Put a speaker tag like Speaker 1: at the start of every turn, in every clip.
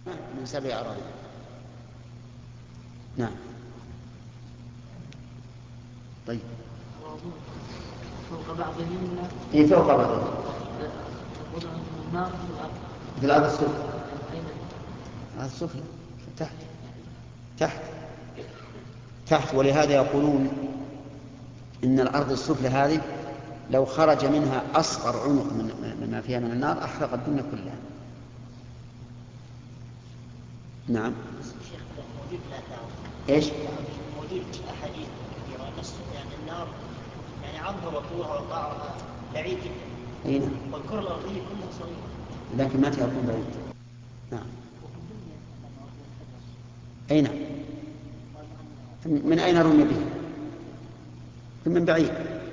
Speaker 1: من 7 أراضين. نعم. طيب
Speaker 2: فوق بعضهم
Speaker 1: هي فوق بعضهم
Speaker 2: النار
Speaker 1: في الأرض السفلى. الأرض السفلى تحت. ولهذا يقولون إن الأرض السفلى هذه لو خرج منها أصغر عنق مما فيها من النار أحرق الدنيا كلها. نعم. ايش؟
Speaker 3: موجود احاديث كثيره يعني النار يعني عرضها وطولها وقعرها بعيد جدا.
Speaker 1: اي نعم.
Speaker 3: والكره الارضيه كلها صغيره.
Speaker 1: لكن متى يكون بعيد؟ نعم. اي نعم. من اين رمي به؟ من بعيد.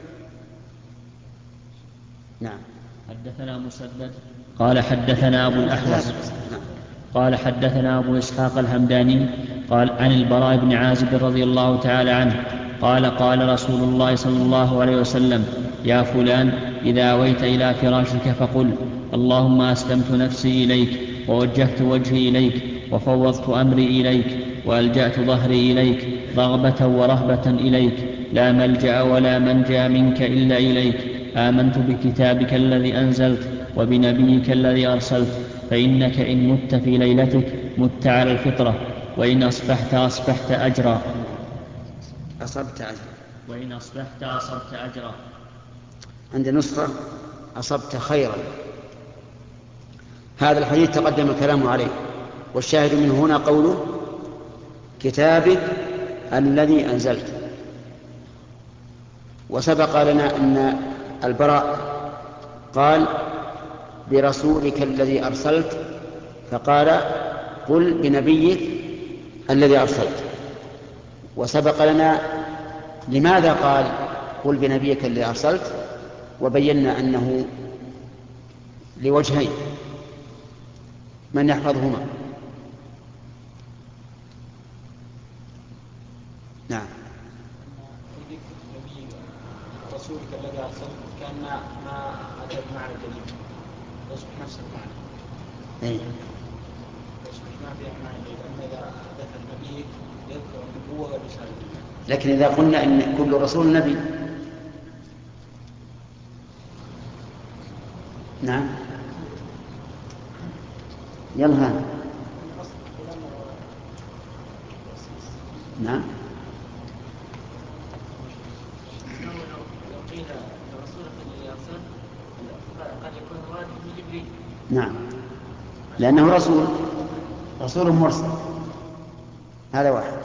Speaker 1: نعم.
Speaker 4: حدثنا مسدد قال حدثنا أبو الأحوص قال حدثنا أبو إسحاق الهمداني قال عن البراء بن عازب رضي الله تعالى عنه قال قال رسول الله صلى الله عليه وسلم يا فلان إذا أويت إلى فراشك فقل اللهم أسلمت نفسي إليك ووجهت وجهي إليك وفوضت أمري إليك وألجأت ظهري إليك رغبة ورهبة إليك لا ملجأ ولا منجا منك إلا إليك آمنت بكتابك الذي أنزلت وبنبيك الذي أرسلت فإنك إن مت في ليلتك مت على الفطرة وإن أصبحت أصبحت أجرا
Speaker 1: وإن أصبحت أصبت أجرا. عند نسخة أصبت خيرا. هذا الحديث تقدم الكلام عليه، والشاهد منه هنا قوله كتابك الذي أنزلت. وسبق لنا أن البراء قال برسولك الذي أرسلت، فقال قل بنبيك الذي أرسلت. وسبق لنا لماذا قال قل بنبيك الذي أرسلت، وبينا أنه لوجهين. من يحفظهما؟ نعم.
Speaker 5: في ذكر نبيك رسولك الذي أرسلت كان ما أتى بمعنى جديد، يصبح نفس المعنى. يصبح ما فيها معنى جديد. أما إذا ذكر نبيك يذكر النبوة والرسالة.
Speaker 1: لكن إذا قلنا إن كل رسول نبي. نعم. يلا. نعم. نعم، لأنه رسول مرسل. هذا واحد.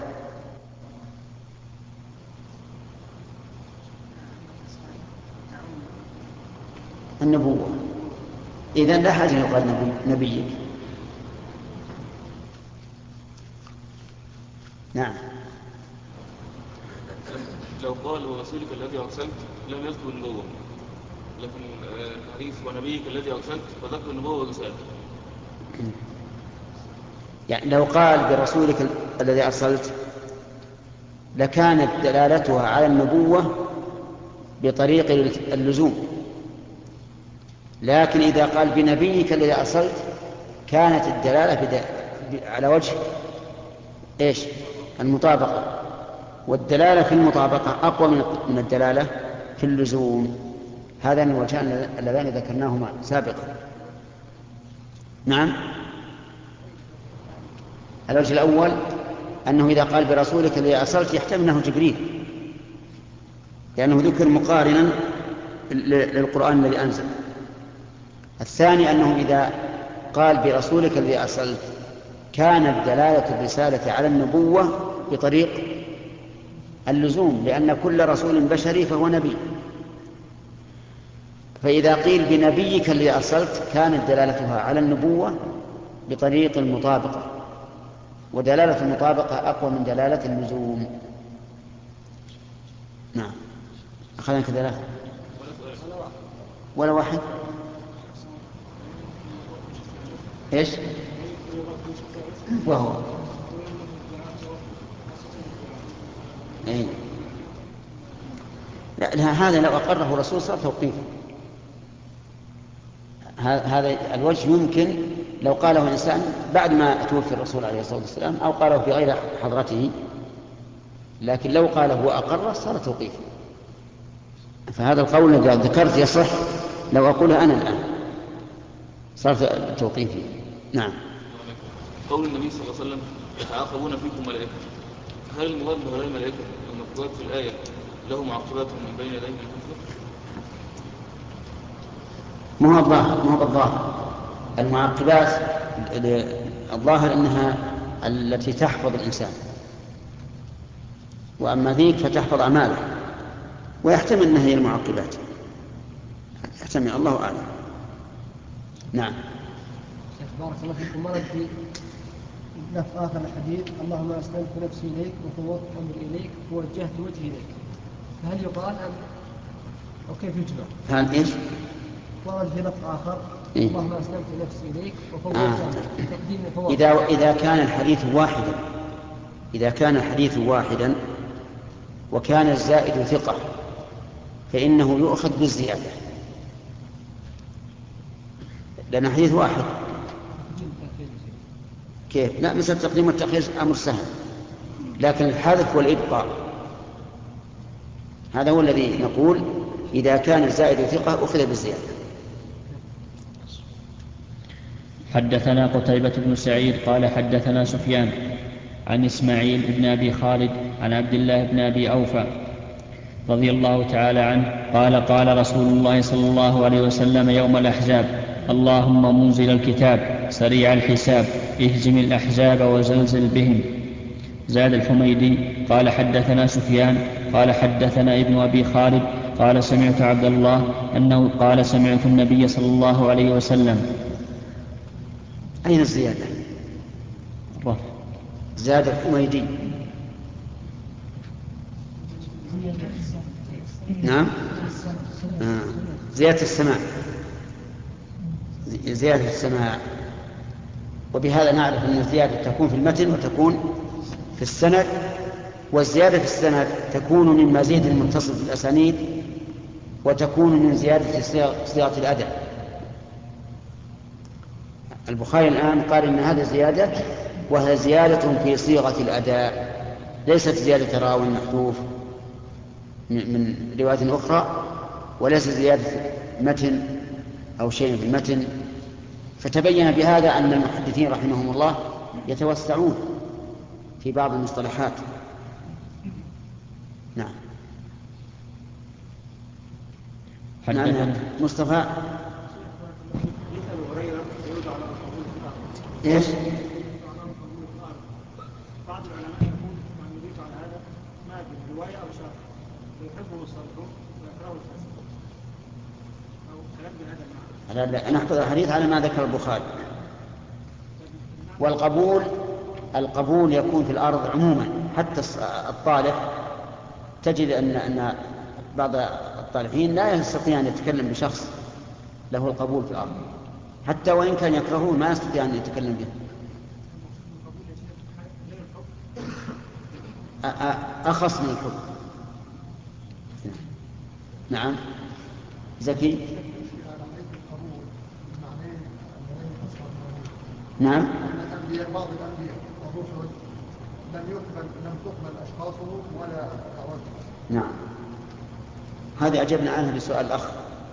Speaker 1: النبوة إذن لا حاجة يقال نبيك. نعم.
Speaker 6: لو قال ورسولك الذي أرسلت لم يذكر النبوة، لكن الحديث ونبيك الذي أرسلت فذكر النبوة والرسالة.
Speaker 1: يعني لو قال برسولك الذي أرسلت لكانت دلالتها على النبوة بطريق اللزوم، لكن إذا قال بنبيك الذي أرسلت كانت الدلالة على وجه إيش؟ المطابقة. والدلالة في المطابقة أقوى من الدلالة في اللزوم. هذان الوجهان اللذان ذكرناهما سابقا. نعم. الوجه الأول أنه إذا قال برسولك الذي أرسلت يحتمل أنه جبريل، لأنه ذكر مقارنا للقرآن الذي أنزل. الثاني أنه إذا قال برسولك الذي أرسلت كانت دلالة الرسالة على النبوة بطريق اللزوم، لأن كل رسول بشري فهو نبي. فإذا قيل بنبيك الذي أرسلت كانت دلالتها على النبوة بطريق المطابقة، ودلالة المطابقة أقوى من دلالة اللزوم. نعم. أخذنا كذلك ولا واحد. إيش؟ وهو إيه؟ لا هذا لو أقره الرسول صار توقيفا. هذا الوجه يمكن لو قاله إنسان بعد ما توفي الرسول عليه الصلاة والسلام أو قاله في غير حضرته، لكن لو قاله وأقر صار توقيفا. فهذا القول الذي ذكرت يصح لو أقوله أنا الآن صار توقيفي. نعم.
Speaker 6: قول النبي صلى الله عليه وسلم يتعاقبون فيكم ملائكة، هل المراد بهؤلاء الملائكة المذكورات في الآية له معقبات من بين يديه من خلفه؟
Speaker 1: ما هو بالظاهر. المعقبات الظاهر أنها التي تحفظ الإنسان، وأما ذيك فتحفظ أعماله، ويحتمل أنها هي المعقبات، يحتمل، الله أعلم. نعم.
Speaker 2: بارك الله فيكم. مرد في لفظ آخر الحديث: اللهم أسلمت نفسي إليك وفوضت أمري إليك ووجهت وجهي إليك، فهل يقال أو كيف يجمع؟
Speaker 1: هل إيش؟
Speaker 2: ورد في لفظ آخر:
Speaker 1: إيه؟
Speaker 2: اللهم أسلمت نفسي إليك وفوضت أمري. تقديم الفوض.
Speaker 1: إذا كان الحديث واحدا وكان الزائد ثقة فإنه يؤخذ بالزيادة، لأن حديث واحد. كيف؟ لا، مثل التقديم والتأخير أمر سهل، لكن الحذف والإبقاء هذا هو الذي نقول إذا كان الزائد ثقة أخذ بالزيادة.
Speaker 4: حدثنا قتيبة بن سعيد قال حدثنا سفيان عن إسماعيل بن أبي خالد عن عبد الله بن أبي أوفى رضي الله تعالى عنه قال قال رسول الله صلى الله عليه وسلم يوم الأحزاب: اللهم منزل الكتاب سريع الحساب اهزم الأحزاب وزلزل بهم. زاد الحميدي قال حدثنا سفيان قال حدثنا ابن أبي خالد قال سمعت عبد الله أنه قال سمعت النبي صلى الله عليه وسلم.
Speaker 1: أين الزيادة؟ زاد الحميدي. نعم. زيادة السماع. وبهذا نعرف أن الزيادة تكون في المتن وتكون في السند، والزيادة في السند تكون من مزيد المتصل في الأسانيد، وتكون من زيادة صيغة الأداء. البخاري الآن قال إن هذه زيادة، وهي زيادة في صيغة الأداء، ليست زيادة راو محذوف من رواية أخرى، وليس زيادة متن أو شيء في المتن. فتبين بهذا أن المحدثين رحمهم الله يتوسعون في بعض المصطلحات. نعم. نعم. مصطفى ايش؟
Speaker 5: بعض العلماء يقول من يضيف على هذا ما في روايه او شرط ويحبه الصالحون ويكرهه الفاسقون او كلام بهذا المعنى.
Speaker 1: لا، نحفظ الحديث على ما ذكر البخاري. والقبول يكون في الأرض عموما، حتى الطالح تجد أن بعض الطالحين لا يستطيع أن يتكلم بشخص له القبول في الأرض، حتى وإن كان يكرهه ما يستطيع أن يتكلم به. أخص من الحب. نعم. زكي. نعم.
Speaker 7: بعض الأنبياء والرسل لم تقبل أشخاصهم ولا دعوتهم.
Speaker 1: نعم. هذه أجبنا عنها بسؤال الأخ،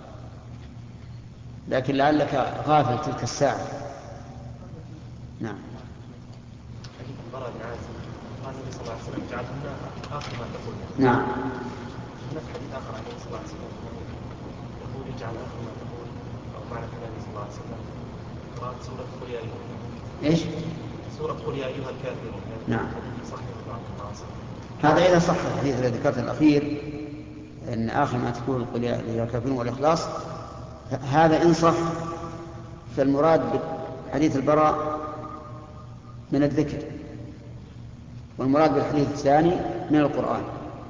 Speaker 1: لكن لعلك غافل تلك الساعة. نعم.
Speaker 3: حديث البراء بن عازب قال النبي صلى الله عليه وسلم جعلنا آخر ما تقول.
Speaker 1: نعم.
Speaker 3: هناك حديث آخر عن النبي صلى الله عليه وسلم يقول اجعل آخر ما تقول، أو معنى النبي صلى الله عليه وسلم قرأت سورة قل يا أيها الكافرون.
Speaker 1: إيش؟
Speaker 3: سورة قل يا أيها الكافرون.
Speaker 1: نعم.
Speaker 3: صحيح بعض الناصر.
Speaker 1: هذا إذا صح الحديث الذي ذكرته الأخير أن آخر ما تقول قل يا أيها الكافرون والإخلاص، هذا إن صح فالمراد بحديث البراء من الذكر، والمراد بالحديث الثاني من القرآن،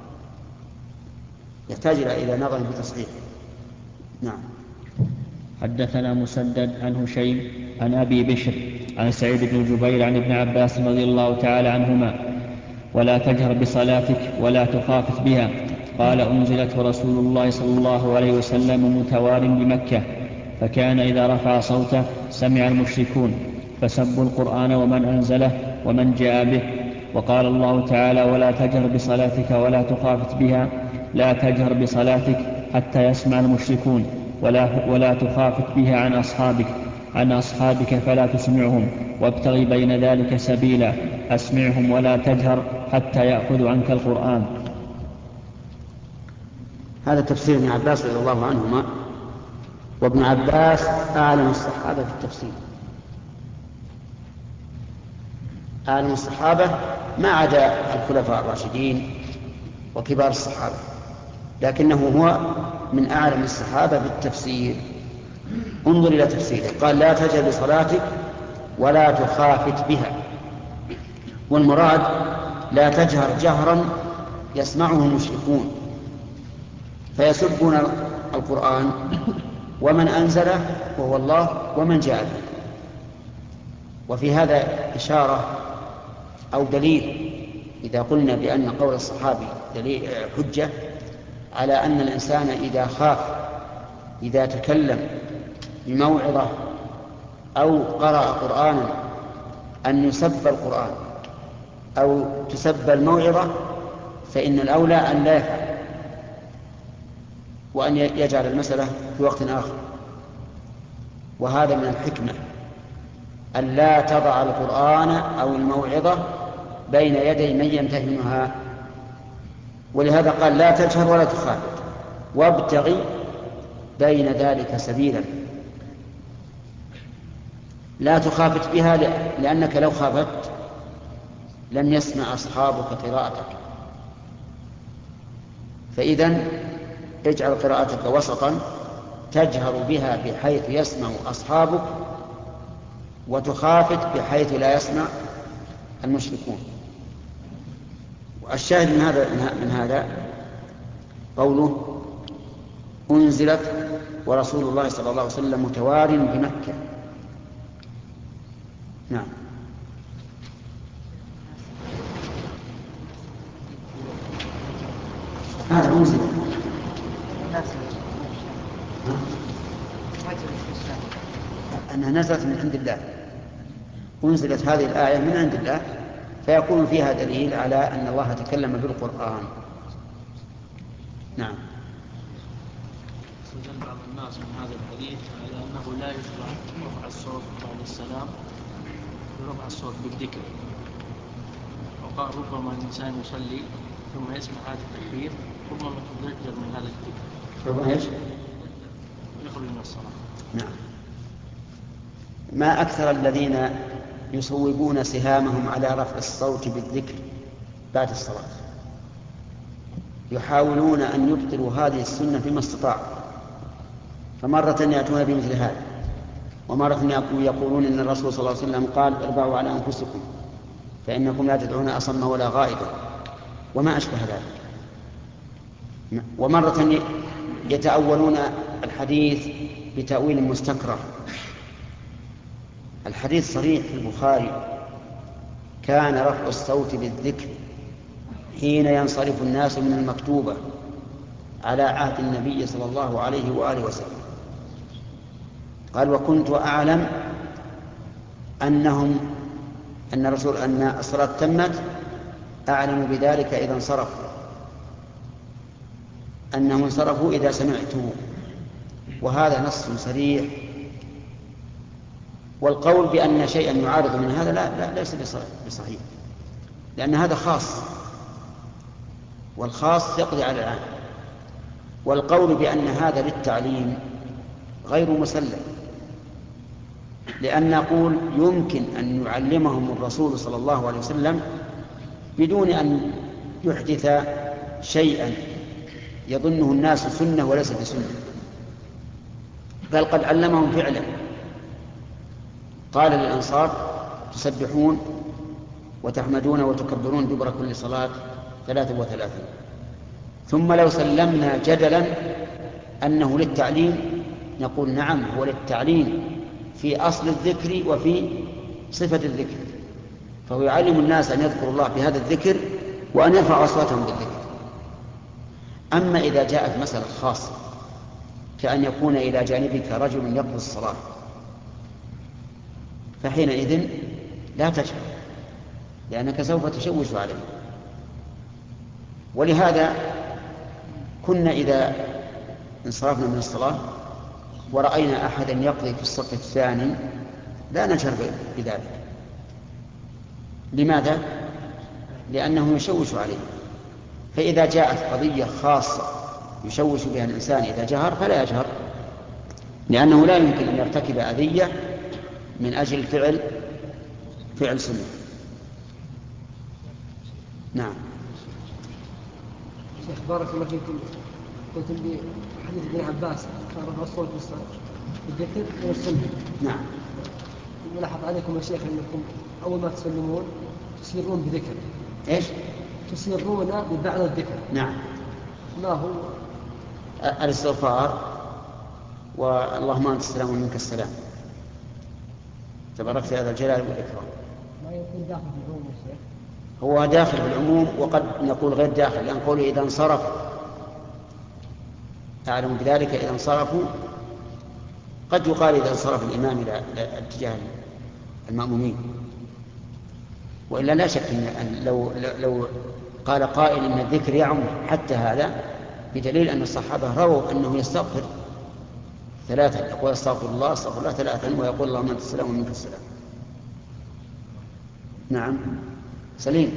Speaker 1: يحتاج إلى نظر في تصحيح. نعم.
Speaker 4: حدثنا مسدد عن هشيم عن أبي بشر عن سعيد بن جبير عن ابن عباس رضي الله تعالى عنهما: ولا تجهر بصلاتك ولا تخافت بها. قال: أنزلت ورسول الله صلى الله عليه وسلم متوار بمكة، فكان إذا رفع صوته سمع المشركون فسبوا القرآن ومن أنزله ومن جاء به. وقال الله تعالى: ولا تجهر بصلاتك ولا تخافت بها، لا تجهر بصلاتك حتى يسمع المشركون، ولا تخافت بها عن أصحابك فلا تسمعهم، وابتغي بين ذلك سبيلا، أسمعهم ولا تجهر حتى يأخذوا عنك القرآن.
Speaker 1: هذا تفسير ابن عباس رضي الله عنهما، وابن عباس أعلم الصحابة في التفسير، أعلم الصحابة ما عدا الخلفاء الراشدين وكبار الصحابة، لكنه هو من أعلم الصحابة بالتفسير. انظر إلى تفسيره، قال: لا تجهر بصلاتك ولا تخافت بها. والمراد لا تجهر جهرا يسمعه المشركون فيسبون القرآن ومن أنزله وهو الله ومن جاء به. وفي هذا إشارة أو دليل، إذا قلنا بأن قول الصحابي دليل حجة على أن الإنسان إذا خاف إذا تكلم بموعظة أو قرأ قرآنا أن يسب القرآن أو تسب الموعظة، فإن الأولى أن لا يفعل، وأن يجعل المسألة في وقت آخر. وهذا من الحكمة أن لا تضع القرآن أو الموعظة بين يدي من يمتهنها. ولهذا قال: لا تجهر ولا تخافت، وابتغي بين ذلك سبيلا. لا تخافت بها لأنك لو خافت لم يسمع أصحابك قراءتك، فإذن اجعل قراءتك وسطا تجهر بها بحيث يسمع أصحابك، وتخافت بحيث لا يسمع المشركون. والشاهد من هذا قوله: أنزلت ورسول الله صلى الله عليه وسلم متوار بمكة. نعم. هذا أنزل أنها نزلت من عند الله، أنزلت هذه الآية من عند الله، فيكون فيها دليل على أن الله تكلم بالقرآن. نعم.
Speaker 3: استدل بعض الناس من هذا الحديث على أنه لا يشرع رفع الصوت بعد السلام برفع الصوت بالذكر، وقال: ربما الإنسان يصلي ثم يسمع هذا التكبير ربما يتذكر من هذا الذكر
Speaker 1: ربما
Speaker 3: يخرج من الصلاة.
Speaker 1: نعم. ما أكثر الذين يصوبون سهامهم على رفع الصوت بالذكر بعد الصلاة، يحاولون أن يبطلوا هذه السنة فيما استطاعوا، فمرة يأتون بمثل هذا، ومرة يقولون إن الرسول صلى الله عليه وسلم قال: اربعوا على أنفسكم فإنكم لا تدعون أصم ولا غائبا، وما أشبه ذلك. ومرة يتأولون الحديث بتأويل مستكره. الحديث صريح في البخاري: كان رفع الصوت بالذكر حين ينصرف الناس من المكتوبة على عهد النبي صلى الله عليه وآله وسلم. قال: وكنت أعلم أن الصلاة تمت، أعلم بذلك إذا انصرفوا، أنهم انصرفوا إذا سمعته. وهذا نص صريح. والقول بأن شيئا يعارض من هذا لا ليس بصحيح، لأن هذا خاص، والخاص يقضي على العام. والقول بأن هذا للتعليم غير مسلم، لأن نقول يمكن أن يعلمهم الرسول صلى الله عليه وسلم بدون أن يحدث شيئا يظنه الناس سنة وليس بسنة، بل قد علمهم فعلا. قال للأنصار: تسبحون وتحمدون وتكبرون دبر كل صلاة 33. ثم لو سلمنا جدلا أنه للتعليم نقول: نعم، هو للتعليم في أصل الذكر وفي صفة الذكر، فهو يعلم الناس أن يذكروا الله بهذا الذكر وأن يرفعوا أصواتهم بالذكر. أما إذا جاءت مسألة خاصة كأن يكون إلى جانبك رجل يقضي الصلاة، فحينئذ لا تجهر لأنك سوف تشوش عليه. ولهذا كنا إذا انصرفنا من الصلاة ورأينا أحدا يقضي في الصف الثاني لا نجهر بذلك. لماذا؟ لأنه يشوش عليه. فإذا جاءت قضية خاصة يشوش بها الإنسان إذا جهر فلا يجهر، لأنه لا يمكن أن يرتكب أذية من أجل فعل سنة. نعم.
Speaker 2: شيخ بارك الله فيكم، قلت لي حديث ابن عباس كان رفع الصوت بالذكر والسنة.
Speaker 1: نعم.
Speaker 2: ملاحظ عليكم يا شيخ أنكم أول ما تسلمون تسيرون بذكر.
Speaker 1: إيش؟
Speaker 2: تسيرون ببعض الذكر.
Speaker 1: نعم.
Speaker 2: ما هو؟
Speaker 1: الاستغفار واللهم أنت السلام ومنك السلام تباركت يا ذا الجلال والإكرام.
Speaker 2: ما يكون داخل في العموم يا شيخ؟
Speaker 1: هو داخل في العموم وقد نقول غير داخل، لأن قوله إذا انصرفوا أعلم بذلك إذا انصرفوا، قد يقال إذا انصرف الإمام إلى اتجاه المأمومين. وإلا لا شك أن لو قال قائل إن الذكر يعم حتى هذا، بدليل أن الصحابة رووا أنه يستغفر ثلاثا، يقول استغفر الله استغفر الله ثلاثا، ويقول اللهم أنت السلام ومنك السلام. نعم. سليم.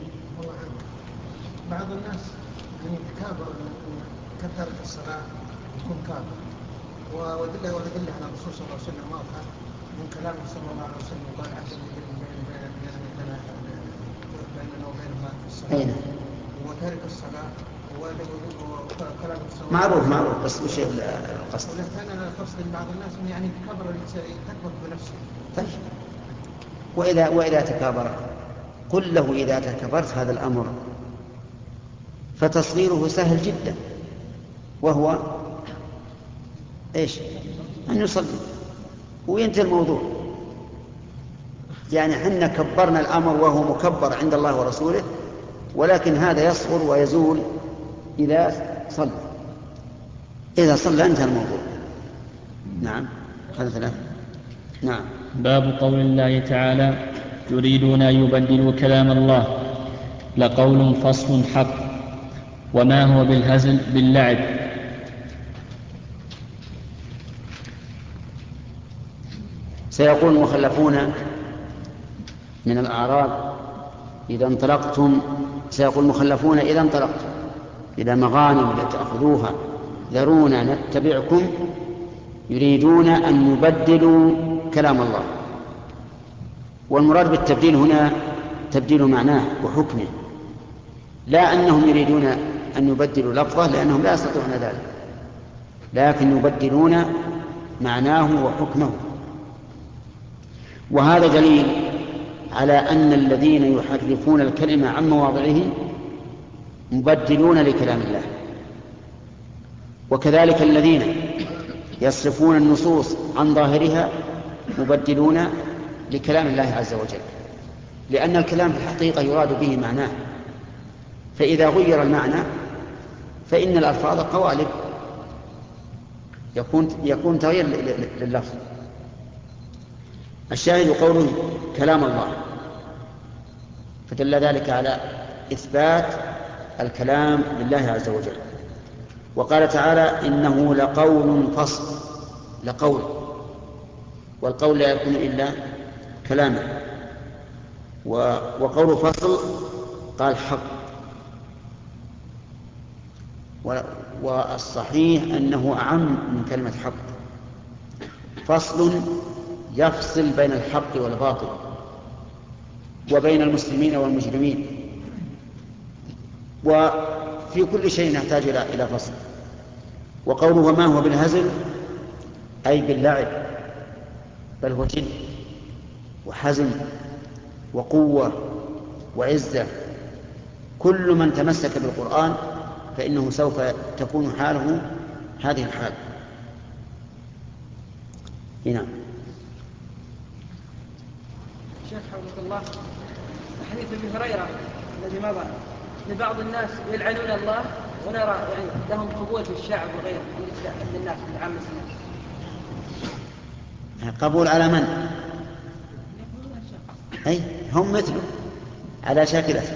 Speaker 7: بعض الناس يعني تكابر كثرة الصلاة يكون كافر، ودله على الرسول صلى الله عليه وسلم واضحة من كلامه صلى الله عليه وسلم قال عهد بيننا وبينها في الصلاة وتارك الصلاة وكلام الصلاة
Speaker 1: معروف بس وش القصد؟
Speaker 7: ولكن أنا قصد بعض الناس يعني تكبر بنفسه.
Speaker 1: طيب وإذا تكابر قل له إذا تكبرت هذا الأمر فتصغيره سهل جدا، وهو إيش؟ أن يصلي وينتهي الموضوع. يعني حنا كبرنا الأمر وهو مكبر عند الله ورسوله، ولكن هذا يصغر ويزول إذا صلى انتهى الموضوع. نعم. هذا ثلاثة. نعم.
Speaker 4: باب قول الله تعالى يريدون أن يبدلوا كلام الله لقول فصل حق وما هو بالهزل باللعب.
Speaker 1: سيقول المخلفون من الأعراب إذا انطلقتم، سيقول المخلفون إذا انطلقتم إلى مغانم لتأخذوها ذرونا نتبعكم يريدون أن يبدلوا كلام الله. والمراد بالتبديل هنا تبديل معناه وحكمه، لا أنهم يريدون أن يبدلوا لفظه لأنهم لا يستطيعون ذلك، لكن يبدلون معناه وحكمه. وهذا دليل على أن الذين يحرفون الكلمة عن مواضعه مبدلون لكلام الله، وكذلك الذين يصرفون النصوص عن ظاهرها مبدلون لكلام الله عز وجل، لأن الكلام في الحقيقة يراد به معناه، فإذا غير المعنى فإن الألفاظ قوالب، يكون تغيير لللفظ. الشاهد قوله كلام الله، فدل ذلك على إثبات الكلام لله عز وجل. وقال تعالى إنه لقول فصل، لقول، والقول لا يكون إلا كلاما. وقول فصل قال حق، والصحيح أنه أعم من كلمة حق. فصل يفصل بين الحق والباطل وبين المسلمين والمجرمين، وفي كل شيء نحتاج إلى فصل. وقوله ما هو بالهزل أي باللعب، بل هو جد وحزم وقوة وعزة. كل من تمسك بالقرآن فإنه سوف تكون حاله هذه الحال. هنا
Speaker 2: شيخ حفظك الله، حديث ابي هريره الذي مضى لبعض الناس يلعنون الله ونرى يعني لهم قبول في الشعب وغيره عند الناس عند عامة الناس.
Speaker 1: قبول على من؟ أي هم مثله على شاكلته.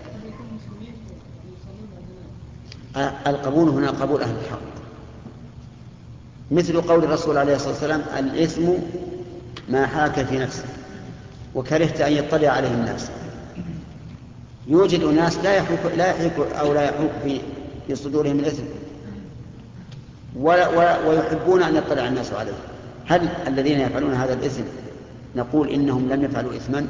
Speaker 1: القبول هنا قبول أهل الحق، مثل قول الرسول عليه الصلاة والسلام: الإثم ما حاك في نفسه وكرهت أن يطلع عليه الناس. يوجد أناس لا يحوك في صدورهم الإثم ويحبون أن يطلع الناس عليه. هل الذين يفعلون هذا الإثم نقول إنهم لم يفعلوا إثما؟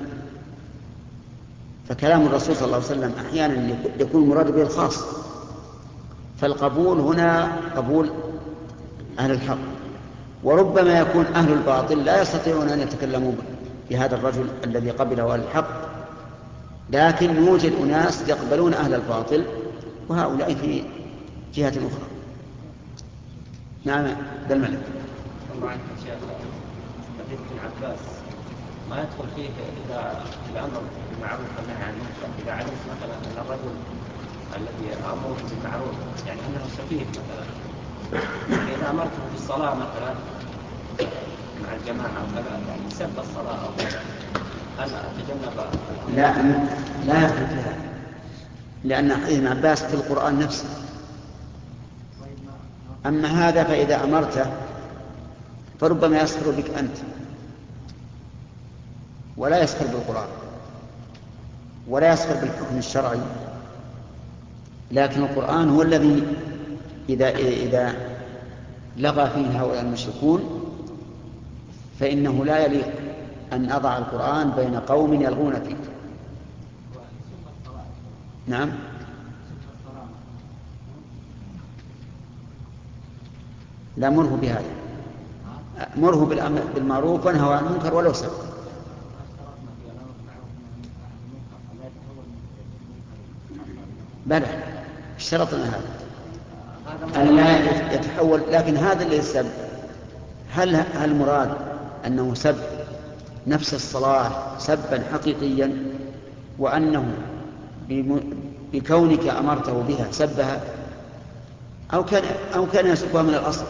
Speaker 1: فكلام الرسول صلى الله عليه وسلم أحيانا يكون مراد به الخاص، فالقبول هنا قبول أهل الحق، وربما يكون أهل الباطل لا يستطيعون أن يتكلموا بهذا الرجل الذي قبله أهل الحق، لكن يوجد أناس يقبلون أهل الباطل وهؤلاء في جهة أخرى. نعم ذا الملك.
Speaker 8: الله عنك شيخ، حديث ابن عباس ما يدخل فيه إذا الأمر بالمعروف والنهي عن المنكر، إذا علمت مثلا أن الرجل الذي أمره بالمعروف يعني أنه سفيه مثلا، يعني إذا أمرته بالصلاة مثلا مع الجماعة أو كذا يعني سب الصلاة أو كذا، هل أتجنب؟
Speaker 1: لا يدخل فيها، لأن ابن عباس في القرآن نفسه. أما هذا فإذا أمرته فربما يسخر بك أنت ولا يسخر بالقرآن ولا يسخر بالحكم الشرعي، لكن القرآن هو الذي إذا لغى فيه هؤلاء المشركون فإنه لا يليق أن أضع القرآن بين قوم يلغون فيه. نعم. لا مره بهذا، مره بالمعروف وانهى عن المنكر ولو سب. بلى اشترطنا هذا أن لا يتحول، لكن هذا اللي يسب هل المراد أنه سب نفس الصلاة سبا حقيقيا وأنه بكونك أمرته بها سبها أو كان يسبها من الأصل؟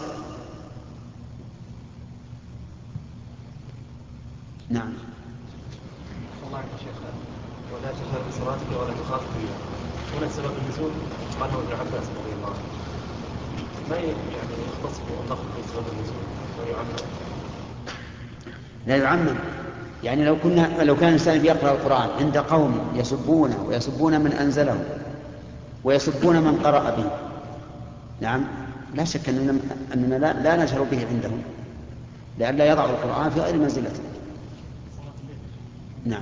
Speaker 1: نعم.
Speaker 9: الله عنك شيخ، ولا تجهر بصلاتك ولا تخافت بها، هنا سبب النزول قاله ابن عباس رضي الله عنه، ما يعني يختص باللفظ في سبب النزول ويعمم؟
Speaker 1: لا يعمم، يعني لو كان الإنسان يقرأ القرآن عند قوم يسبونه ويسبون من أنزله ويسبون من قرأ به، نعم لا شك أننا لا نجهر به عندهم لئلا يضع القرآن في غير منزلته. نعم.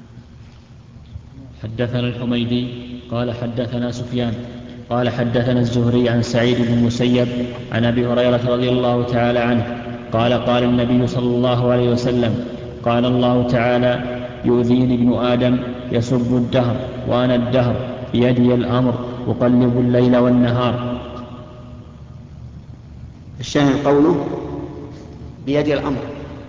Speaker 4: حدثنا الحميدي قال حدثنا سفيان قال حدثنا الزهري عن سعيد بن المسيب عن أبي هريرة رضي الله تعالى عنه قال قال النبي صلى الله عليه وسلم قال الله تعالى يؤذيني ابن آدم يسب الدهر وأنا الدهر بيدي الأمر أقلب الليل والنهار.
Speaker 1: الشاهد قوله بيد الأمر،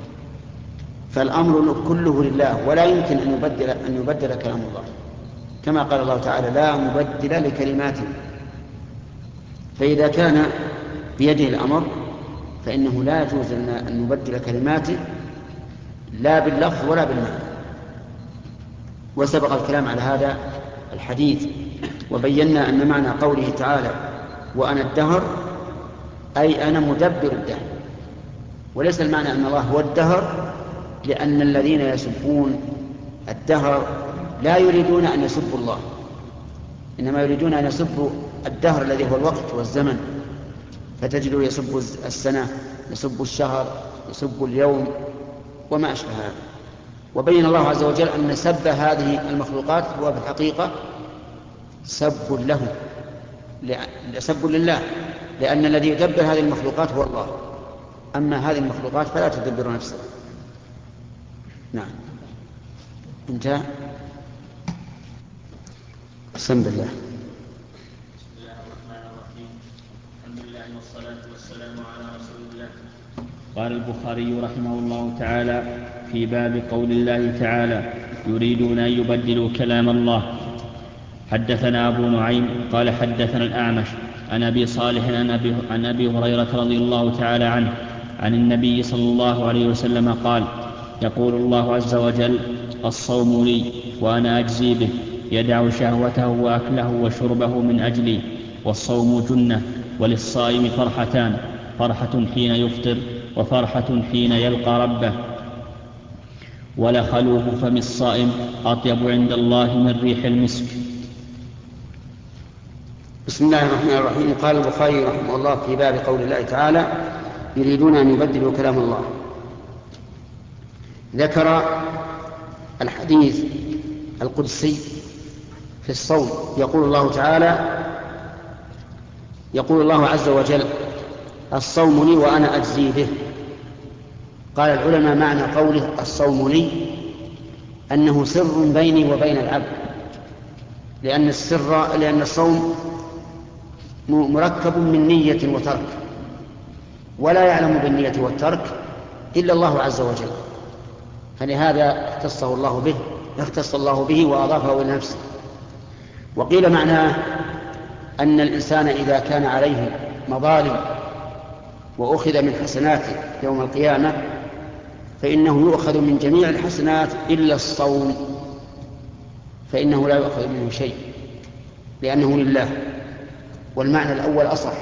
Speaker 1: فالأمر كله لله ولا يمكن أن يبدل كلام الله، كما قال الله تعالى لا مبدل لكلماته. فإذا كان بيده الأمر فإنه لا يجوز لنا أن نبدل كلماته لا باللفظ ولا بالمعنى. وسبق الكلام على هذا الحديث وبينا أن معنى قوله تعالى وأنا الدهر أي أنا مدبر الدهر، وليس المعنى أن الله هو الدهر، لأن الذين يسبون الدهر لا يريدون أن يسبوا الله، إنما يريدون أن يسبوا الدهر الذي هو الوقت والزمن، فتجدوا يسب السنة يسب الشهر يسب اليوم وما أشبه هذا. وبين الله عز وجل أن سب هذه المخلوقات هو في الحقيقة سب له، سب لله، لأن الذي يدبر هذه المخلوقات هو الله، أما هذه المخلوقات فلا تدبر نفسها. نعم. انتهى. بسم الله.
Speaker 4: بسم الله الرحمن الرحيم. الحمد لله والصلاة والسلام على رسول الله. قال البخاري رحمه الله تعالى في باب قول الله تعالى يريدون أن يبدلوا كلام الله. حدثنا أبو نعيم قال حدثنا الأعمش عن أبي صالح عن أبي هريرة رضي الله تعالى عنه عن النبي صلى الله عليه وسلم قال: يقول الله عز وجل: الصوم لي وأنا أجزي به، يدع شهوته وأكله وشربه من أجلي، والصوم جنة، وللصائم فرحتان: فرحة حين يفطر، وفرحة حين يلقى ربه، ولخلوف فم الصائم أطيب عند الله من ريح المسك.
Speaker 1: بسم الله الرحمن الرحيم. قال البخاري رحمه الله في باب قول الله تعالى: يريدون أن يبدلوا كلام الله. ذكر الحديث القدسي في الصوم. يقول الله تعالى: يقول الله عز وجل: الصوم لي وأنا أجزي به. قال العلماء: معنى قوله الصوم لي أنه سر بيني وبين العبد، لأن الصوم مركب من نية وترك، ولا يعلم بالنية والترك إلا الله عز وجل، فلهذا اختص الله به وأضافه إلى نفسه. وقيل معناه أن الإنسان إذا كان عليه مظالم وأخذ من حسناته يوم القيامة فإنه يؤخذ من جميع الحسنات إلا الصوم، فإنه لا يؤخذ منه شيء لأنه لله. والمعنى الأول أصح،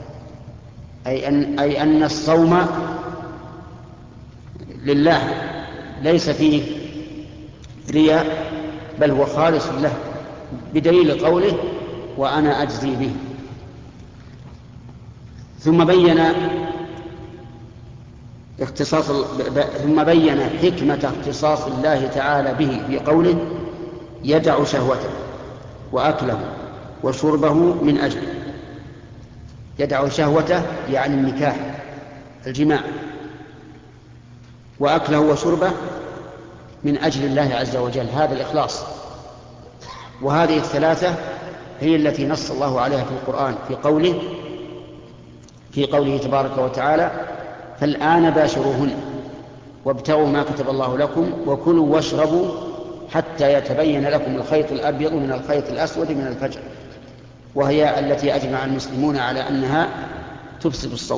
Speaker 1: أي أن الصوم لله ليس فيه رياء، بل هو خالص له، بدليل قوله: وأنا أجزي به. ثم بين حكمة اختصاص الله تعالى به في قوله: يدع شهوته وأكله وشربه من أجله. يدع شهوته يعني النكاح، الجماع، وأكله وشربه من أجل الله عز وجل، هذا الإخلاص. وهذه الثلاثة هي التي نص الله عليها في القرآن في قوله تبارك وتعالى: فالآن باشروهن وابتغوا ما كتب الله لكم وكلوا واشربوا حتى يتبين لكم الخيط الأبيض من الخيط الأسود من الفجر، وهي التي أجمع المسلمون على أنها تفسد الصوم.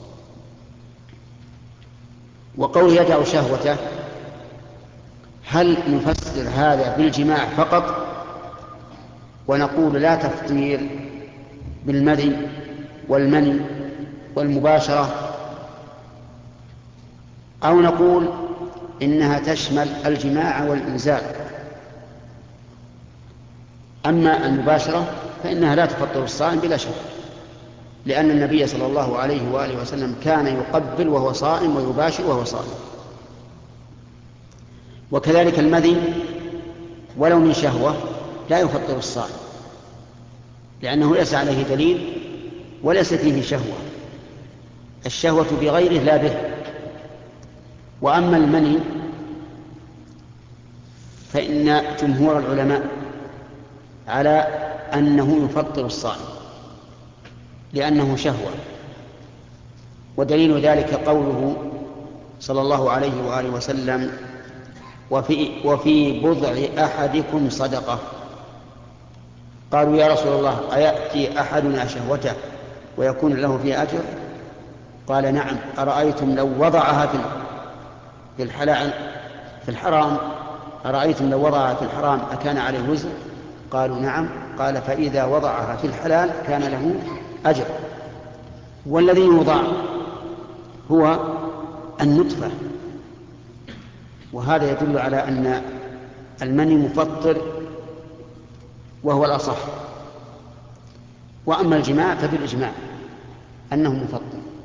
Speaker 1: وقول يدع شهوته، هل نفسر هذا بالجماع فقط ونقول لا تفطير بالمذي والمني والمباشرة، أو نقول إنها تشمل الجماع والإنزال؟ أما المباشرة فإنها لا تفطر الصائم بلا شك، لأن النبي صلى الله عليه وآله وسلم كان يقبل وهو صائم ويباشر وهو صائم. وكذلك المذي ولو من شهوة لا يفطر الصائم، لأنه ليس عليه دليل وليس فيه شهوة، الشهوة بغيره لا به. وأما المني فإن جمهور العلماء على أنه يفطر الصائم لأنه شهوة، ودليل ذلك قوله صلى الله عليه وآله وسلم: وفي بضع أحدكم صدقة. قالوا: يا رسول الله، أيأتي أحدنا شهوته ويكون له فيها أجر؟ قال: نعم. أرأيتم لو وضعها في الحرام أرأيتم لو وضعها في الحرام أكان عليه وزر؟ قالوا: نعم. قال: فإذا وضعها في الحلال كان له أجر. والذي يوضع هو النطفة، وهذا يدل على أن المني مفطر وهو الأصح. وأما الجماع فبالإجماع أنه مفطر.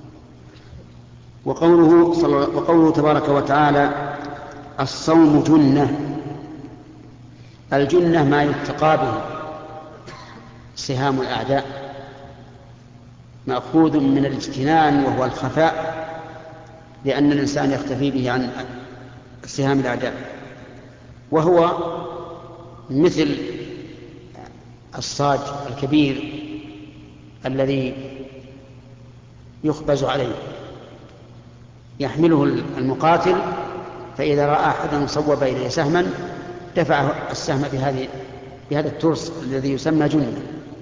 Speaker 1: وقوله تبارك وتعالى: الصوم جنة. الجنة ما يتقى به سهام الأعداء، مأخوذ من الاجتنان وهو الخفاء، لأن الإنسان يختفي به عن سهام الأعداء، وهو مثل الصاج الكبير الذي يخبز عليه، يحمله المقاتل، فإذا رأى أحدا صوب إليه سهما دفعه السهم بهذا الترس الذي يسمى جنة.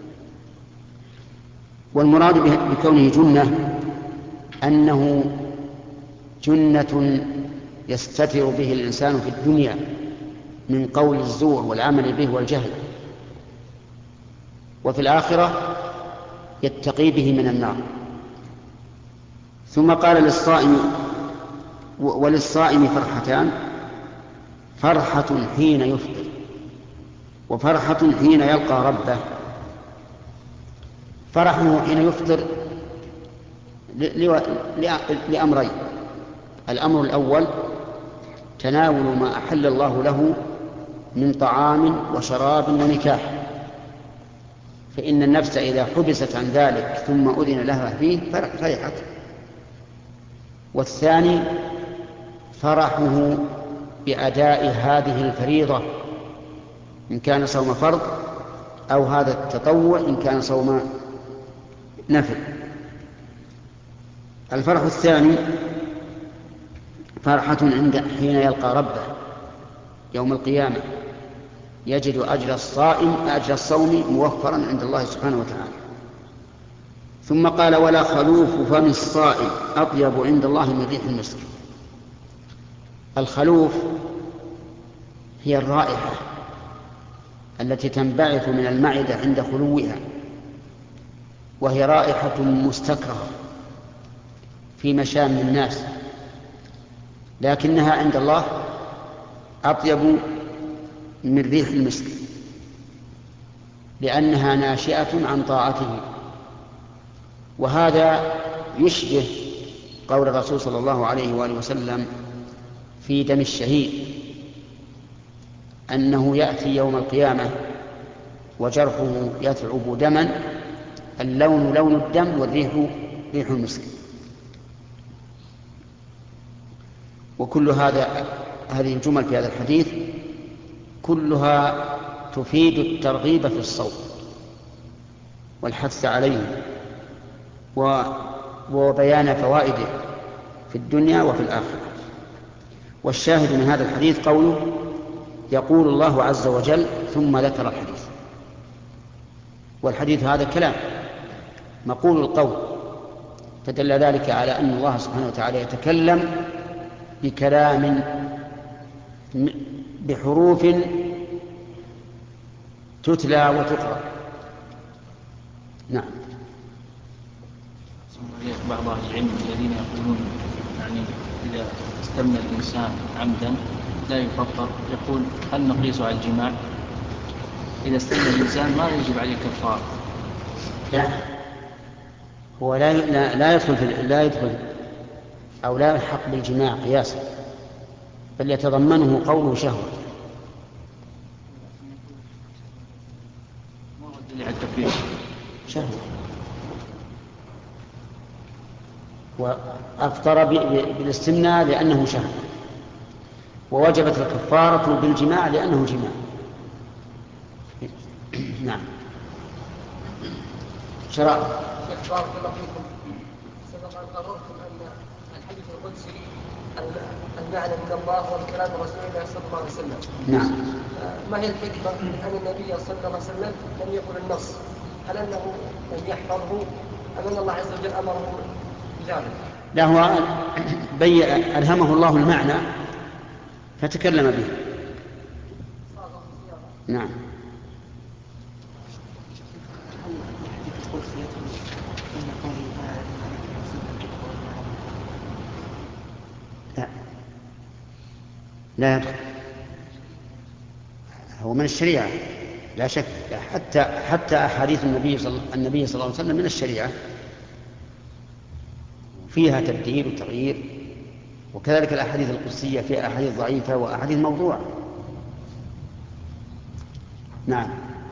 Speaker 1: والمراد بكونه جنة أنه جنة يستتر به الإنسان في الدنيا من قول الزور والعمل به والجهل، وفي الآخرة يتقي به من النار. ثم قال وللصائم فرحتان: فرحة حين يفطر، وفرحة حين يلقى ربه. فرحه حين يفطر لأمرين: الأمر الأول تناول ما أحل الله له من طعام وشراب ونكاح، فإن النفس إذا حبست عن ذلك ثم أذن لها فيه فرحت. والثاني فرحه بأداء هذه الفريضة إن كان صوم فرض، أو هذا التطوع إن كان صوم نفل. الفرح الثاني فرحة عند حين يلقى ربه يوم القيامة، يجد أجر الصوم موفرا عند الله سبحانه وتعالى. ثم قال: ولا خلوف فم الصائم أطيب عند الله من ريح المسك. الخلوف هي الرائحة التي تنبعث من المعدة عند خلوها، وهي رائحة مستكرهة في مشام الناس، لكنها عند الله أطيب من ريح المسك، لأنها ناشئة عن طاعته. وهذا يشبه قول الرسول صلى الله عليه وآله وسلم في دم الشهيد، أنه يأتي يوم القيامة وجرحه يثعب دما، اللون لون الدم والريح ريح المسك. وكل هذه الجمل في هذا الحديث كلها تفيد الترغيب في الصوم والحث عليه وبيان فوائده في الدنيا وفي الآخرة. والشاهد من هذا الحديث قوله: يقول الله عز وجل، ثم ذكر الحديث. والحديث هذا كلام مقول القول، فدل ذلك على أن الله سبحانه وتعالى يتكلم بكلام بحروف تتلى وتقرأ. نعم.
Speaker 3: بعض أهل العلم الذين يقولون يعني إذا استمنى الإنسان عمدا لا يفطر، يقول: هل نقيس على الجماع؟ إذا استمنى الإنسان ما يجب عليه كفارة.
Speaker 1: لا، هو لا يدخل أو لا يلحق بالجماع قياسا، بل يتضمنه قوله شهوة. شهوة. وأفطر بالاستمناء لأنه شهوة، ووجبت الكفارة بالجماع لأنه جماع. نعم. شراب.
Speaker 2: بارك الله فيكم. سبق أن قررتم أن الحديث القدسي المعنى من الله والكلام رسول الله صلى الله عليه وسلم.
Speaker 1: نعم.
Speaker 2: ما هي الحكمة أن النبي صلى الله عليه وسلم لم يقل النص؟ هل أنه لم يحفظه أم أن الله عز وجل أمره بذلك؟
Speaker 1: لا، هو ألهمه الله المعنى فتكلم به. نعم. لا يدخل، هو من الشريعة لا شك، حتى أحاديث النبي صلى الله عليه وسلم من الشريعة فيها تبديل وتغيير، وكذلك الأحاديث القدسية فيها أحاديث ضعيفة وأحاديث موضوعة. نعم.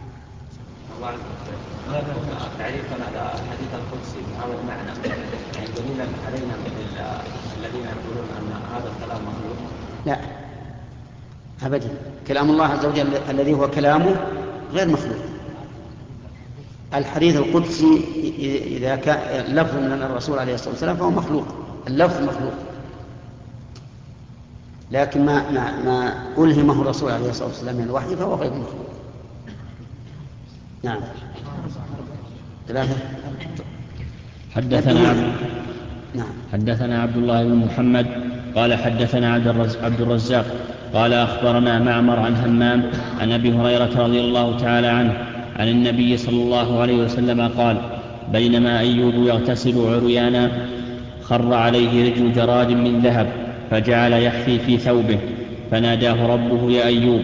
Speaker 8: تعريفا على الحديث القدسي بهذا المعنى يعني دليلا علينا الذين يقولون أن هذا الكلام مخلوق؟
Speaker 1: لا أبدا، كلام الله عز وجل الذي هو كلامه غير مخلوق. الحديث القدسي إذا كان لفظ من الرسول عليه الصلاة والسلام فهو مخلوق، اللفظ مخلوق، لكن ما ألهمه الرسول عليه الصلاة والسلام من الوحي فهو غير مخلوق. نعم 3.
Speaker 4: حدثنا عبد الله بن محمد قال حدثنا عبد الرزاق قال أخبرنا معمر عن همام عن أبي هريرة رضي الله تعالى عنه عن النبي صلى الله عليه وسلم قال: بينما أيوب يغتسل عريانا خر عليه رجل جراد من ذهب فجعل يحفي في ثوبه فناداه ربه: يا أيوب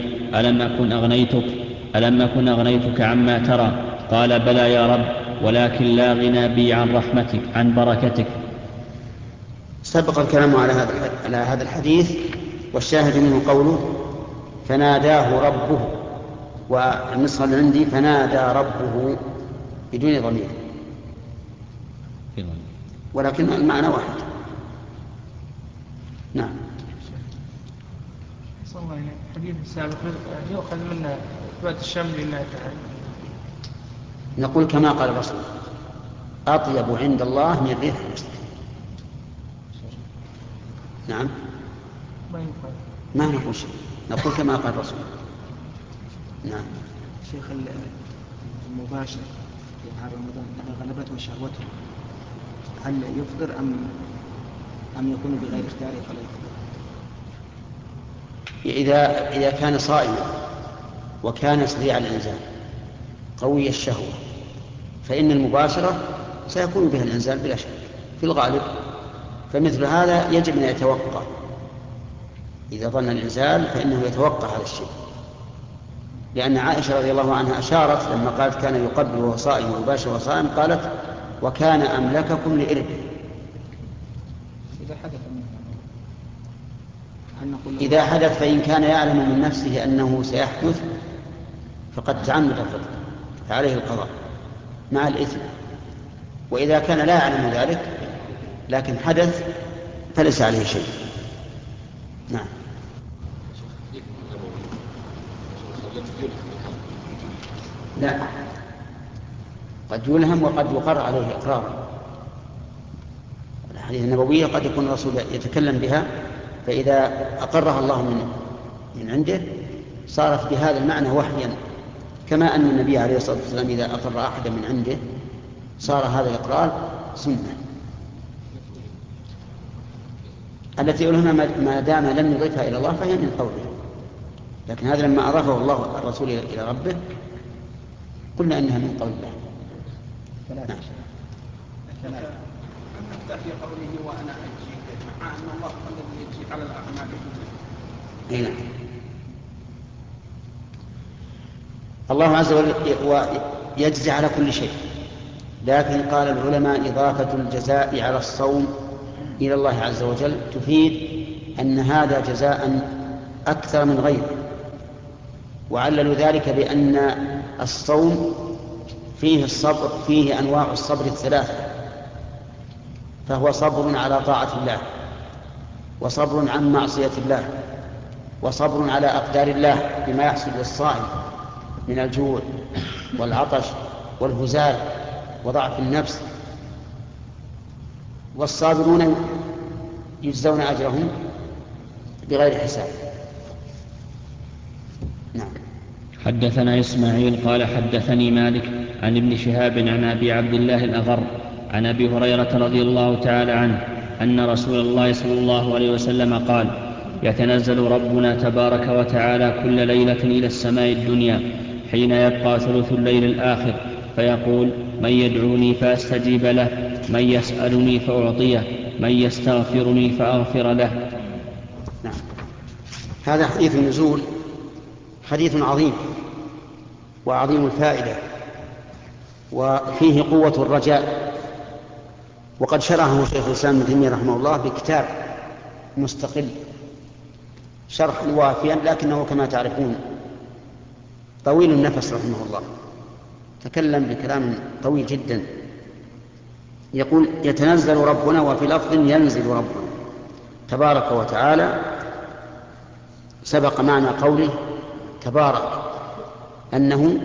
Speaker 4: ألم أكن أغنيتك عما ترى؟ قال: بلى يا رب، ولكن لا غنى بي عن رحمتك عن بركتك.
Speaker 1: سبق الكلام على هذا الحديث، والشاهد منه قوله فناداه ربه، والنسخة اللي عندي فنادى ربه بدون ضمير، ولكن المعنى واحد. نعم.
Speaker 5: صلى الله عليه وسلم الحديث السابق يؤخذ منه إثبات الشمل لله تعالى.
Speaker 1: نقول كما قال الرسول: أطيب عند الله من ريح المسك. نعم، ما نقول شيء، نقول كما قال الرسول. نعم.
Speaker 10: شيخ المباشر في نهار رمضان إذا غلبته شهوته هل يفطر أم يكون بغير اختياره فلا يفطر؟
Speaker 1: إذا كان صائما وكان سريع الإنزال قوي الشهوة فإن المباشرة سيكون بها الإنزال بلا شك في الغالب، فمثل هذا يجب أن يتوقع. إذا ظن الإنزال فإنه يتوقع هذا الشيء، لأن عائشة رضي الله عنها أشارت لما قالت كان يقبل وهو صائم ويباشر وهو صائم، قالت: وكان أملككم لإربه. إذا حدث فإن كان يعلم من نفسه أنه سيحدث فقد تعمد الفطر فعليه القضاء مع الإثم، وإذا كان لا يعلم ذلك لكن حدث فليس عليه شيء. نعم. لا، قد يلهم وقد يقر عليه إقرارا. الحديث النبوية قد يكون الرسول يتكلم بها، فإذا أقرها الله من عنده صارت بهذا المعنى وحيا، كما أن النبي عليه الصلاة والسلام إذا أقر أحدا من عنده صار هذا الإقرار سنة. التي يقولها ما دام لم يضيفها إلى الله فهي من قوله، لكن هذا لما أضافه الله الرسول إلى ربه قلنا إنها من قول الله. نعم.
Speaker 10: في قوله وأنا أجزيك، مع أن الله الذي يجزي على الأعمال
Speaker 1: كلها. الله عز وجل يجزي على كل شيء، لكن قال العلماء إضافة الجزاء على الصوم إلى الله عز وجل تفيد أن هذا جزاء أكثر من غيره، وعللوا ذلك بأن الصوم فيه الصبر، فيه أنواع الصبر الثلاثة، فهو صبر على طاعة الله، وصبر عن معصية الله، وصبر على أقدار الله بما يحصل للصائم من الجوع والعطش والهزال وضعف النفس. والصابرون يجزون أجرهم بغير حساب. نعم.
Speaker 4: حدثنا إسماعيل قال حدثني مالك عن ابن شهاب عن أبي عبد الله الأغر عن أبي هريرة رضي الله تعالى عنه أن رسول الله صلى الله عليه وسلم قال: يتنزل ربنا تبارك وتعالى كل ليلة إلى السماء الدنيا حين يبقى ثلث الليل الآخر فيقول: من يدعوني فأستجيب له، من يسألني فأعطيه، من يستغفرني فأغفر له.
Speaker 1: نعم. هذا حديث النزول حديث عظيم وعظيم الفائدة، وفيه قوة الرجاء، وقد شرحه شيخ الإسلام ابن تيمية رحمه الله بكتاب مستقل شرحا وافيا، لكنه كما تعرفون طويل النفس رحمه الله، تكلم بكلام طويل جدا. يقول: يتنزل ربنا، وفي لفظ ينزل ربنا تبارك وتعالى. سبق معنى قوله تبارك أنه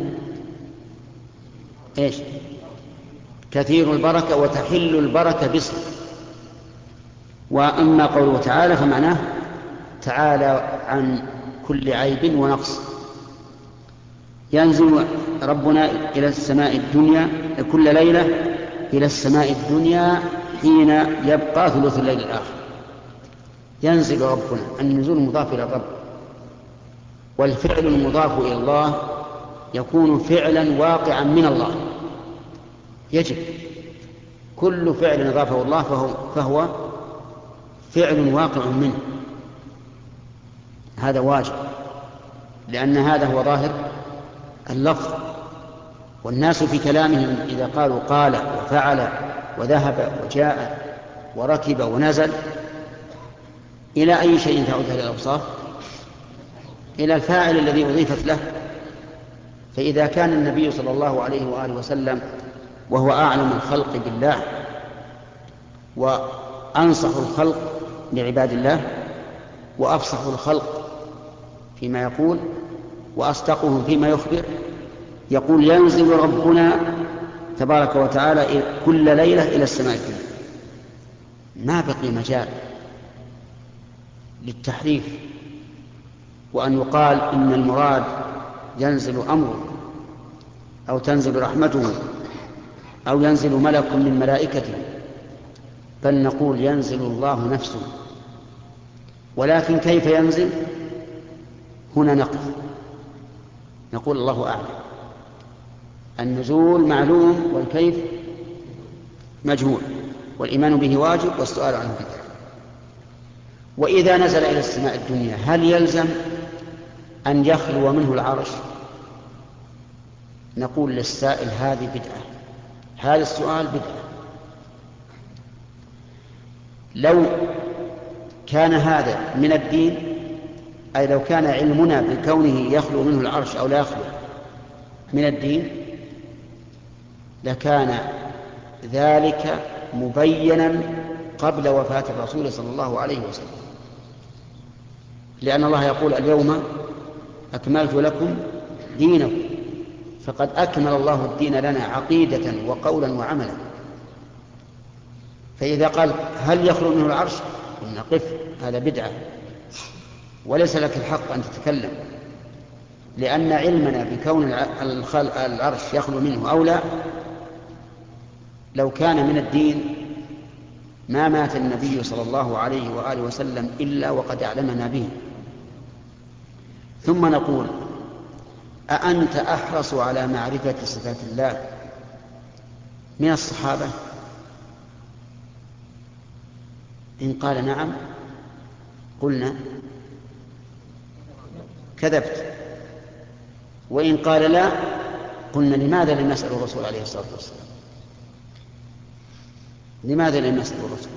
Speaker 1: إيش؟ كثير البركة وتحل البركة باسمه. وأما قوله تعالى فمعناه تعالى عن كل عيب ونقص. ينزل ربنا إلى السماء الدنيا كل ليلة إلى السماء الدنيا حين يبقى ثلث الليل الآخر. ينزل ربنا، النزول مضاف إلى الرب، والفعل المضاف إلى الله يكون فعلا واقعا من الله، يجب كل فعل أضافه الله فهو فعل واقع منه، هذا واجب، لأن هذا هو ظاهر اللفظ. والناس في كلامهم إذا قالوا قال وفعل وذهب وجاء وركب ونزل، إلى أي شيء تعود هذه الأوصاف؟ إلى الفاعل الذي أضيفت له. فإذا كان النبي صلى الله عليه وآله وسلم وهو أعلم الخلق بالله وأنصح الخلق لعباد الله وأفصح الخلق فيما يقول وأصدقهم فيما يخبر، يقول ينزل ربنا تبارك وتعالى كل ليلة إلى السماء الدنيا، ما بقي مجال للتحريف وأن يقال إن المراد ينزل أمره أو تنزل رحمته أو ينزل ملك من ملائكته، بل نقول ينزل الله نفسه. ولكن كيف ينزل؟ هنا نقف نقول الله أعلم. النزول معلوم والكيف مجهول، والإيمان به واجب والسؤال عنه بدعة. وإذا نزل إلى السماء الدنيا هل يلزم أن يخلو منه العرش؟ نقول للسائل هذه بدعة، هذا السؤال بدعة. لو كان هذا من الدين، أي لو كان علمنا بكونه يخلو منه العرش أو لا يخلو من الدين، لكان ذلك مبينا قبل وفاة الرسول صلى الله عليه وسلم، لأن الله يقول اليوم أكملت لكم دينكم، فقد أكمل الله الدين لنا عقيدة وقولا وعملا. فإذا قال هل يخلو منه العرش؟ قلنا قف، هذا بدعة وليس لك الحق أن تتكلم، لأن علمنا بكون العرش يخلو منه أو لا لو كان من الدين ما مات النبي صلى الله عليه وآله وسلم إلا وقد أعلمنا به. ثم نقول أأنت أحرص على معرفة صفات الله من الصحابة؟ إن قال نعم قلنا كذبت، وإن قال لا قلنا لماذا لم نسأل الرسول عليه الصلاة والسلام؟ لماذا لم نسأل الرسول؟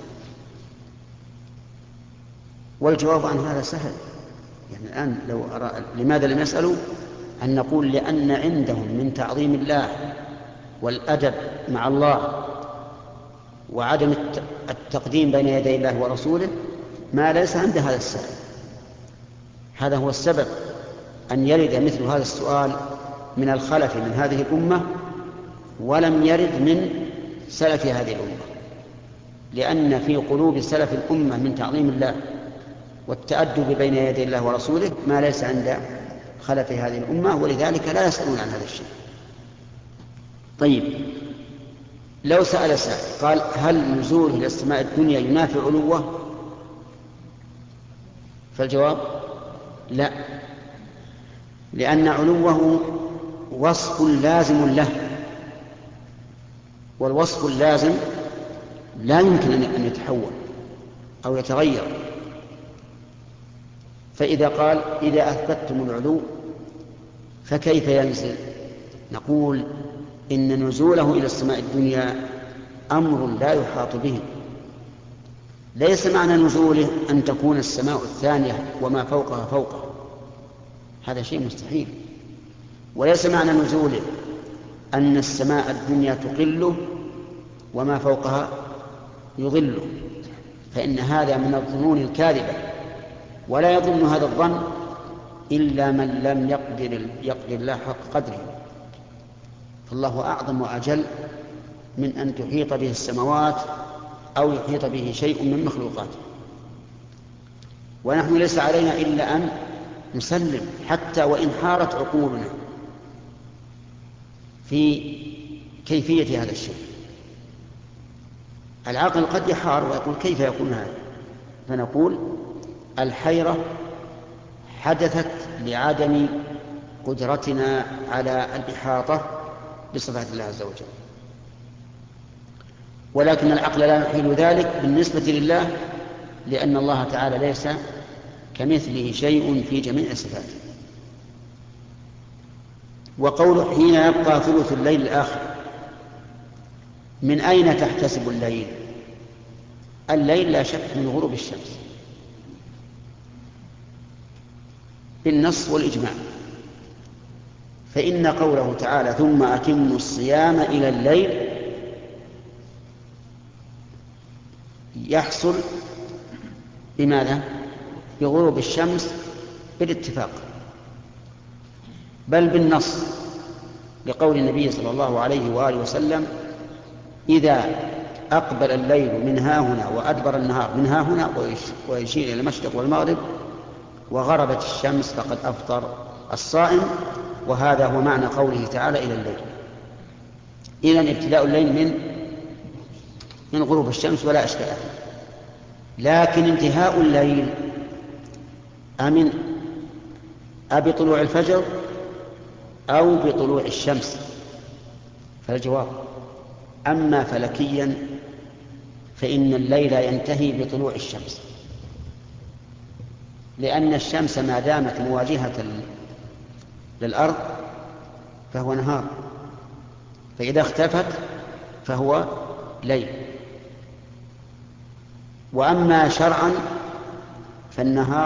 Speaker 1: والجواب عن هذا سهل، يعني الآن لو لماذا لم يسألوا أن نقول لأن عندهم من تعظيم الله والأدب مع الله وعدم التقديم بين يدي الله ورسوله ما ليس عند هذا السائل. هذا هو السبب أن يرد مثل هذا السؤال من الخلف من هذه الأمة ولم يرد من سلف هذه الأمة، لأن في قلوب سلف الأمة من تعظيم الله والتأدب بين يدي الله ورسوله ما ليس عند خلف هذه الأمة، ولذلك لا يسألون عن هذا الشيء. طيب، لو سأل سائل قال هل نزوله إلى السماء الدنيا ينافي علوه؟ فالجواب لا، لأن علوه وصف لازم له، والوصف اللازم لا يمكن أن يتحول أو يتغير. فإذا قال إذا أثبتتم العلو فكيف ينزل؟ نقول إن نزوله إلى السماء الدنيا أمر لا يحاط به. ليس معنى نزوله أن تكون السماء الثانية وما فوقها فوقه، هذا شيء مستحيل. وليس معنى نزوله أن السماء الدنيا تقله وما فوقها يظله، فإن هذا من الظنون الكاذبة، ولا يظن هذا الظن إلا من لم يقدر الله حق قدره. فالله أعظم وأجل من أن تحيط به السماوات أو يحيط به شيء من مخلوقاته. ونحن ليس علينا إلا أن نسلم حتى وإن حارت عقولنا، في كيفية هذا الشيء. العقل قد يحار ويقول كيف يكون هذا؟ فنقول الحيرة حدثت لعدم قدرتنا على الإحاطة بصفات الله عز وجل، ولكن العقل لا يحيل ذلك بالنسبة لله، لأن الله تعالى ليس كمثله شيء في جميع صفاته. وقوله حين يبقى ثلث الليل الآخر، من أين تحتسب الليل؟ الليل لا شك من غروب الشمس بالنص والإجماع، فإن قوله تعالى ثم أتموا الصيام إلى الليل يحصل بماذا؟ بغروب الشمس بالاتفاق، بل بالنص، لقول النبي صلى الله عليه وآله وسلم إذا أقبل الليل من ها هنا وأدبر النهار من ها هنا، ويشير إلى المشرق والمغرب، وغربت الشمس فقد أفطر الصائم. وهذا هو معنى قوله تعالى إلى الليل. إذن ابتداء الليل من غروب الشمس ولا أشكال فيه. لكن انتهاء الليل بطلوع الفجر أو بطلوع الشمس؟ فالجواب أما فلكيا فإن الليل ينتهي بطلوع الشمس، لأن الشمس ما دامت مواجهة للأرض فهو نهار، فإذا اختفت فهو ليل. وأما شرعا فالنهار